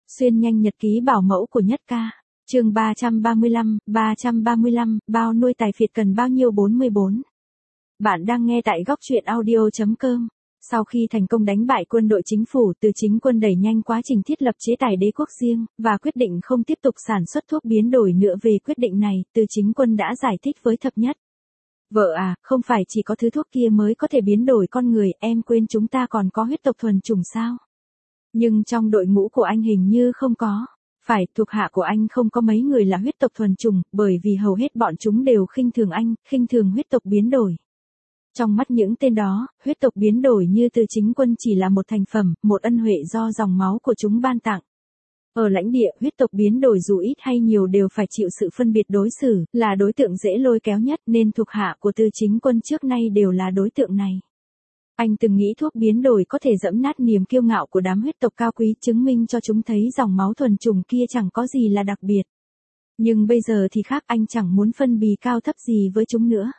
Xuyên nhanh nhật ký bảo mẫu của Nhất Ca. Chương 335, bao nuôi tài phiệt cần bao nhiêu 44. Bạn đang nghe tại góc truyện audio.com. Sau khi thành công đánh bại quân đội chính phủ, Từ Chính Quân đẩy nhanh quá trình thiết lập chế tài đế quốc riêng, và quyết định không tiếp tục sản xuất thuốc biến đổi nữa. Về quyết định này, Từ Chính Quân đã giải thích với Thập Nhất. Vợ à, không phải chỉ có thứ thuốc kia mới có thể biến đổi con người, em quên chúng ta còn có huyết tộc thuần chủng sao? Nhưng trong đội ngũ của anh hình như không có. Phải, thuộc hạ của anh không có mấy người là huyết tộc thuần chủng, bởi vì hầu hết bọn chúng đều khinh thường anh, khinh thường huyết tộc biến đổi. Trong mắt những tên đó, huyết tộc biến đổi như Từ Chính Quân chỉ là một thành phẩm, một ân huệ do dòng máu của chúng ban tặng. Ở lãnh địa, huyết tộc biến đổi dù ít hay nhiều đều phải chịu sự phân biệt đối xử, là đối tượng dễ lôi kéo nhất, nên thuộc hạ của Từ Chính Quân trước nay đều là đối tượng này. Anh từng nghĩ thuốc biến đổi có thể dẫm nát niềm kiêu ngạo của đám huyết tộc cao quý, chứng minh cho chúng thấy dòng máu thuần chủng kia chẳng có gì là đặc biệt. Nhưng bây giờ thì khác, anh chẳng muốn phân bì cao thấp gì với chúng nữa.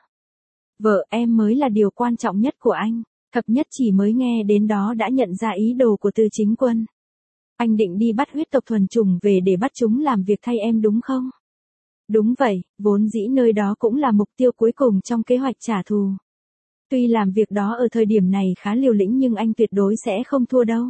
Vợ em mới là điều quan trọng nhất của anh. Thập Nhất chỉ mới nghe đến đó đã nhận ra ý đồ của Từ Chính Quân. Anh định đi bắt huyết tộc thuần chủng về để bắt chúng làm việc thay em đúng không? Đúng vậy, vốn dĩ nơi đó cũng là mục tiêu cuối cùng trong kế hoạch trả thù. Tuy làm việc đó ở thời điểm này khá liều lĩnh nhưng anh tuyệt đối sẽ không thua đâu.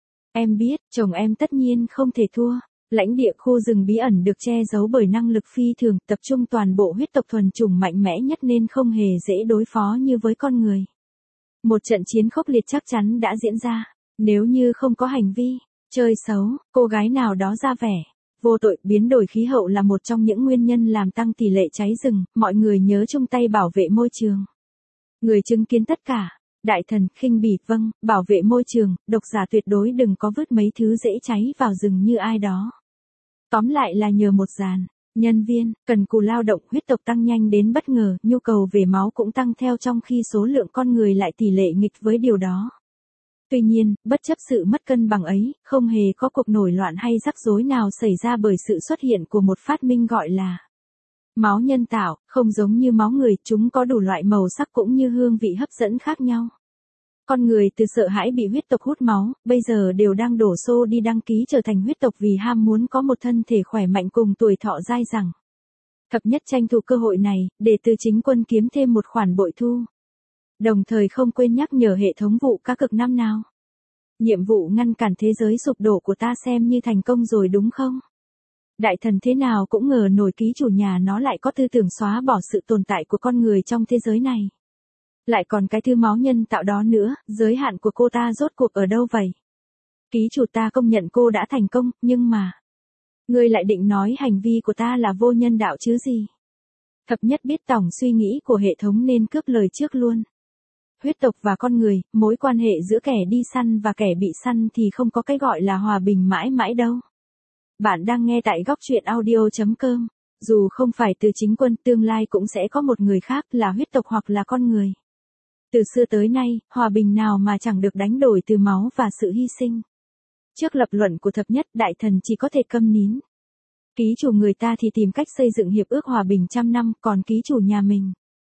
Em biết, chồng em tất nhiên không thể thua. Lãnh địa khu rừng bí ẩn được che giấu bởi năng lực phi thường, tập trung toàn bộ huyết tộc thuần chủng mạnh mẽ nhất nên không hề dễ đối phó như với con người. Một trận chiến khốc liệt chắc chắn đã diễn ra. Nếu như không có hành vi chơi xấu, cô gái nào đó ra vẻ vô tội, biến đổi khí hậu là một trong những nguyên nhân làm tăng tỷ lệ cháy rừng, mọi người nhớ chung tay bảo vệ môi trường. Người chứng kiến tất cả. Đại thần, khinh bỉ, vâng, bảo vệ môi trường, độc giả tuyệt đối đừng có vứt mấy thứ dễ cháy vào rừng như ai đó. Tóm lại là nhờ một dàn nhân viên cần cù lao động, huyết tộc tăng nhanh đến bất ngờ, nhu cầu về máu cũng tăng theo trong khi số lượng con người lại tỷ lệ nghịch với điều đó. Tuy nhiên, bất chấp sự mất cân bằng ấy, không hề có cuộc nổi loạn hay rắc rối nào xảy ra bởi sự xuất hiện của một phát minh gọi là máu nhân tạo. Không giống như máu người, chúng có đủ loại màu sắc cũng như hương vị hấp dẫn khác nhau. Con người từ sợ hãi bị huyết tộc hút máu, bây giờ đều đang đổ xô đi đăng ký trở thành huyết tộc vì ham muốn có một thân thể khỏe mạnh cùng tuổi thọ dai dẳng. Thập Nhất tranh thủ cơ hội này, để Từ Chính Quân kiếm thêm một khoản bội thu. Đồng thời không quên nhắc nhở hệ thống vụ cá cực năm nào. Nhiệm vụ ngăn cản thế giới sụp đổ của ta xem như thành công rồi đúng không? Đại thần thế nào cũng ngờ nổi ký chủ nhà nó lại có tư tưởng xóa bỏ sự tồn tại của con người trong thế giới này. Lại còn cái thứ máu nhân tạo đó nữa, giới hạn của cô ta rốt cuộc ở đâu vậy? Ký chủ ta công nhận cô đã thành công, nhưng mà ngươi lại định nói hành vi của ta là vô nhân đạo chứ gì? Thập Nhất biết tổng suy nghĩ của hệ thống nên cướp lời trước luôn. Huyết tộc và con người, mối quan hệ giữa kẻ đi săn và kẻ bị săn thì không có cái gọi là hòa bình mãi mãi đâu. Bạn đang nghe tại góc truyện audio.com. Dù không phải Từ Chính Quân, tương lai cũng sẽ có một người khác là huyết tộc hoặc là con người. Từ xưa tới nay, hòa bình nào mà chẳng được đánh đổi từ máu và sự hy sinh. Trước lập luận của Thập Nhất, đại thần chỉ có thể câm nín. Ký chủ người ta thì tìm cách xây dựng hiệp ước hòa bình trăm năm, còn ký chủ nhà mình.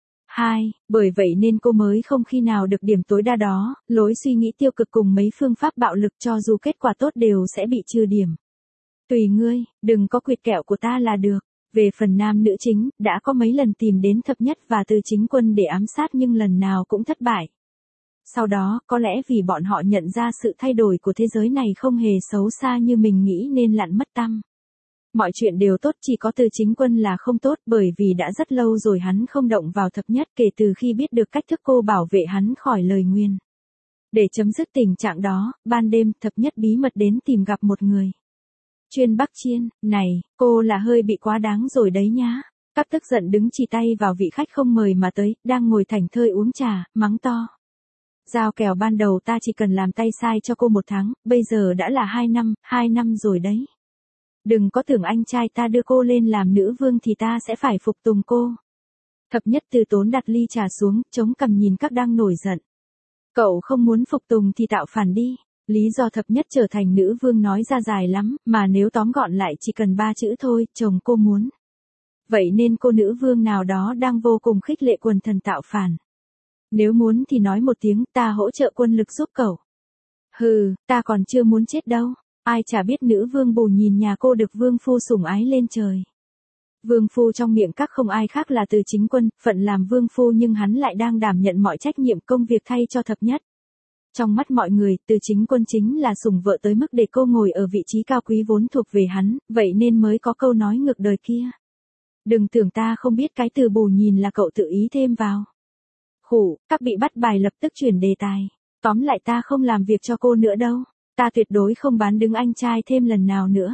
Bởi vậy nên cô mới không khi nào được điểm tối đa đó, lối suy nghĩ tiêu cực cùng mấy phương pháp bạo lực cho dù kết quả tốt đều sẽ bị trừ điểm. Tùy ngươi, đừng có quỵt kẹo của ta là được. Về phần nam nữ chính, đã có mấy lần tìm đến Thập Nhất và Từ Chính Quân để ám sát nhưng lần nào cũng thất bại. Sau đó, có lẽ vì bọn họ nhận ra sự thay đổi của thế giới này không hề xấu xa như mình nghĩ nên lặn mất tăm. Mọi chuyện đều tốt, chỉ có Từ Chính Quân là không tốt bởi vì đã rất lâu rồi hắn không động vào Thập Nhất kể từ khi biết được cách thức cô bảo vệ hắn khỏi lời nguyền. Để chấm dứt tình trạng đó, ban đêm Thập Nhất bí mật đến tìm gặp một người. Chuyên Bắc Chiên, này, cô là hơi bị quá đáng rồi đấy nhá. Các tức giận đứng chỉ tay vào vị khách không mời mà tới, đang ngồi thảnh thơi uống trà, mắng to. Giao kèo ban đầu ta chỉ cần làm tay sai cho cô 1 tháng, bây giờ đã là 2 năm rồi đấy. Đừng có tưởng anh trai ta đưa cô lên làm nữ vương thì ta sẽ phải phục tùng cô. Thập Nhất từ tốn đặt ly trà xuống, chống cằm nhìn các đang nổi giận. Cậu không muốn phục tùng thì tạo phản đi. Lý do Thập Nhất trở thành nữ vương nói ra dài lắm, mà nếu tóm gọn lại chỉ cần 3 chữ thôi, chồng cô muốn. Vậy nên cô nữ vương nào đó đang vô cùng khích lệ quần thần tạo phản. Nếu muốn thì nói một tiếng, ta hỗ trợ quân lực giúp cậu. Hừ, ta còn chưa muốn chết đâu. Ai chả biết nữ vương Bù Nhìn nhà cô được vương phu sủng ái lên trời. Vương phu trong miệng các không ai khác là Từ Chính Quân, phận làm vương phu nhưng hắn lại đang đảm nhận mọi trách nhiệm công việc thay cho Thập Nhất. Trong mắt mọi người, Từ Chính Quân chính là sủng vợ tới mức để cô ngồi ở vị trí cao quý vốn thuộc về hắn, vậy nên mới có câu nói ngược đời kia. Đừng tưởng ta không biết cái từ Bù Nhìn là cậu tự ý thêm vào. Khủ, các bị bắt bài lập tức chuyển đề tài. Tóm lại ta không làm việc cho cô nữa đâu. Ta tuyệt đối không bán đứng anh trai thêm lần nào nữa.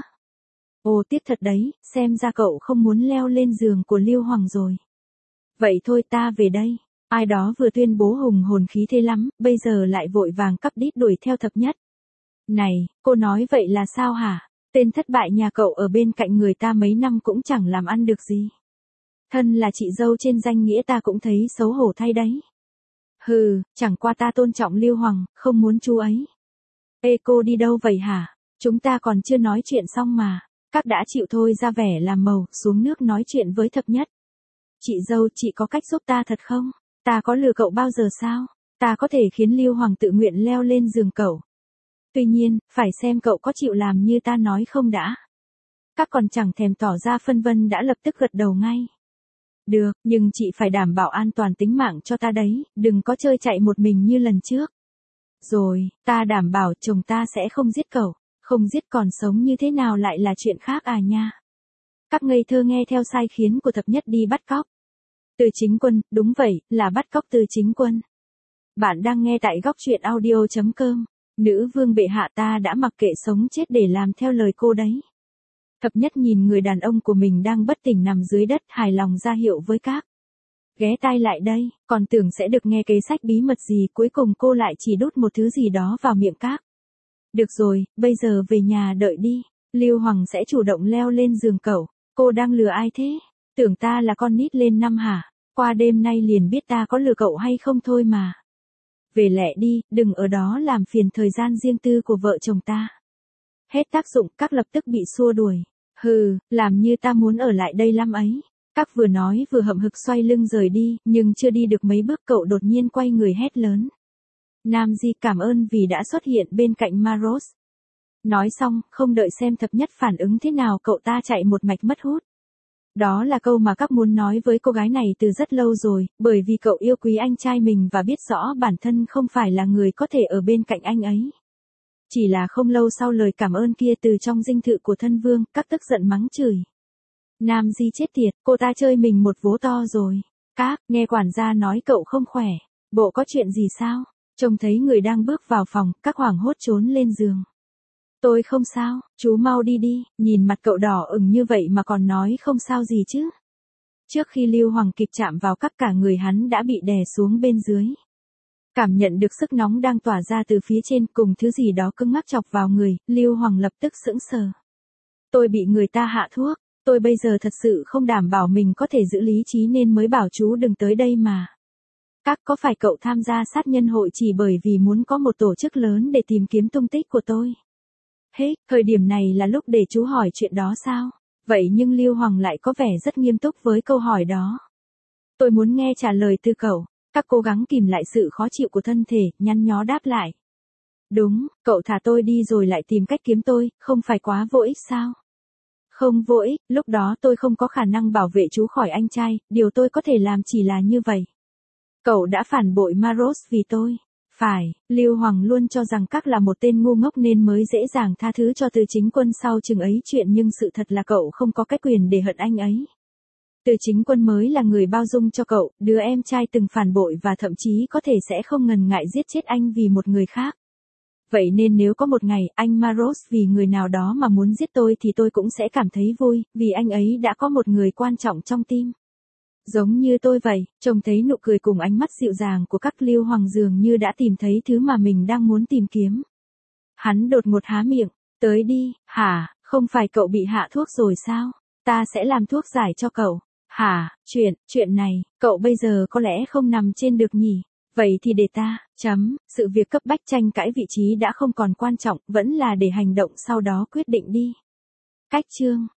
Ồ tiếc thật đấy, xem ra cậu không muốn leo lên giường của Lưu Hoàng rồi. Vậy thôi ta về đây. Ai đó vừa tuyên bố hùng hồn khí thế lắm, bây giờ lại vội vàng cắp đít đuổi theo Thập Nhất. Này, cô nói vậy là sao hả? Tên thất bại nhà cậu ở bên cạnh người ta mấy năm cũng chẳng làm ăn được gì. Thân là chị dâu trên danh nghĩa ta cũng thấy xấu hổ thay đấy. Hừ, chẳng qua ta tôn trọng Lưu Hoàng, không muốn chú ấy. Ê cô đi đâu vậy hả? Chúng ta còn chưa nói chuyện xong mà. Các đã chịu thôi ra vẻ làm màu, xuống nước nói chuyện với Thập Nhất. Chị dâu, chị có cách giúp ta thật không? Ta có lừa cậu bao giờ sao? Ta có thể khiến Lưu Hoàng tự nguyện leo lên giường cậu. Tuy nhiên, phải xem cậu có chịu làm như ta nói không đã. Các còn chẳng thèm tỏ ra phân vân đã lập tức gật đầu ngay. Được, nhưng chị phải đảm bảo an toàn tính mạng cho ta đấy, đừng có chơi chạy một mình như lần trước. Rồi, ta đảm bảo chồng ta sẽ không giết cậu, không giết còn sống như thế nào lại là chuyện khác à nha. Các ngây thơ nghe theo sai khiến của Thập Nhất đi bắt cóc. Từ Chính Quân, đúng vậy, là bắt cóc Từ Chính Quân. Bạn đang nghe tại góc truyện audio.com. Nữ vương bệ hạ ta đã mặc kệ sống chết để làm theo lời cô đấy. Thập Nhất nhìn người đàn ông của mình đang bất tỉnh nằm dưới đất hài lòng ra hiệu với các. Ghé tai lại đây, còn tưởng sẽ được nghe kế sách bí mật gì cuối cùng cô lại chỉ đút một thứ gì đó vào miệng các. Được rồi, bây giờ về nhà đợi đi, Lưu Hoàng sẽ chủ động leo lên giường cậu, cô đang lừa ai thế? Tưởng ta là con nít lên năm hả? Qua đêm nay liền biết ta có lừa cậu hay không thôi mà. Về lẹ đi, đừng ở đó làm phiền thời gian riêng tư của vợ chồng ta. Hết tác dụng, các lập tức bị xua đuổi. Hừ, làm như ta muốn ở lại đây lắm ấy. Các vừa nói vừa hậm hực xoay lưng rời đi, nhưng chưa đi được mấy bước cậu đột nhiên quay người hét lớn. Nam Di cảm ơn vì đã xuất hiện bên cạnh Maros. Nói xong, không đợi xem Thập Nhất phản ứng thế nào cậu ta chạy một mạch mất hút. Đó là câu mà các muốn nói với cô gái này từ rất lâu rồi, bởi vì cậu yêu quý anh trai mình và biết rõ bản thân không phải là người có thể ở bên cạnh anh ấy. Chỉ là không lâu sau lời cảm ơn kia từ trong dinh thự của thân vương, các tức giận mắng chửi. Nam Di chết tiệt, cô ta chơi mình một vố to rồi. Các, nghe quản gia nói cậu không khỏe. Bộ có chuyện gì sao? Trông thấy người đang bước vào phòng, các hoảng hốt trốn lên giường. Tôi không sao, chú mau đi đi, nhìn mặt cậu đỏ ửng như vậy mà còn nói không sao gì chứ. Trước khi Lưu Hoàng kịp chạm vào các cả người hắn đã bị đè xuống bên dưới. Cảm nhận được sức nóng đang tỏa ra từ phía trên cùng thứ gì đó cứng ngắc chọc vào người, Lưu Hoàng lập tức sững sờ. Tôi bị người ta hạ thuốc, tôi bây giờ thật sự không đảm bảo mình có thể giữ lý trí nên mới bảo chú đừng tới đây mà. Các có phải cậu tham gia sát nhân hội chỉ bởi vì muốn có một tổ chức lớn để tìm kiếm tung tích của tôi? Hết, thời điểm này là lúc để chú hỏi chuyện đó sao? Vậy nhưng Lưu Hoàng lại có vẻ rất nghiêm túc với câu hỏi đó. Tôi muốn nghe trả lời từ cậu. Các cố gắng kìm lại sự khó chịu của thân thể, nhăn nhó đáp lại. Đúng, cậu thả tôi đi rồi lại tìm cách kiếm tôi, không phải quá vô ích sao? Không vô ích, lúc đó tôi không có khả năng bảo vệ chú khỏi anh trai, điều tôi có thể làm chỉ là như vậy. Cậu đã phản bội Maros vì tôi. Phải, Lưu Hoàng luôn cho rằng các là một tên ngu ngốc nên mới dễ dàng tha thứ cho Từ Chính Quân sau chừng ấy chuyện nhưng sự thật là cậu không có cái quyền để hận anh ấy. Từ Chính Quân mới là người bao dung cho cậu, đứa em trai từng phản bội và thậm chí có thể sẽ không ngần ngại giết chết anh vì một người khác. Vậy nên nếu có một ngày anh Maros vì người nào đó mà muốn giết tôi thì tôi cũng sẽ cảm thấy vui, vì anh ấy đã có một người quan trọng trong tim. Giống như tôi vậy, trông thấy nụ cười cùng ánh mắt dịu dàng của các Lưu Hoàng dường như đã tìm thấy thứ mà mình đang muốn tìm kiếm. Hắn đột ngột há miệng, tới đi, hả, không phải cậu bị hạ thuốc rồi sao? Ta sẽ làm thuốc giải cho cậu. Hả, chuyện này, cậu bây giờ có lẽ không nằm trên được nhỉ? Vậy thì để ta, sự việc cấp bách tranh cãi vị trí đã không còn quan trọng, vẫn là để hành động sau đó quyết định đi. Cách chương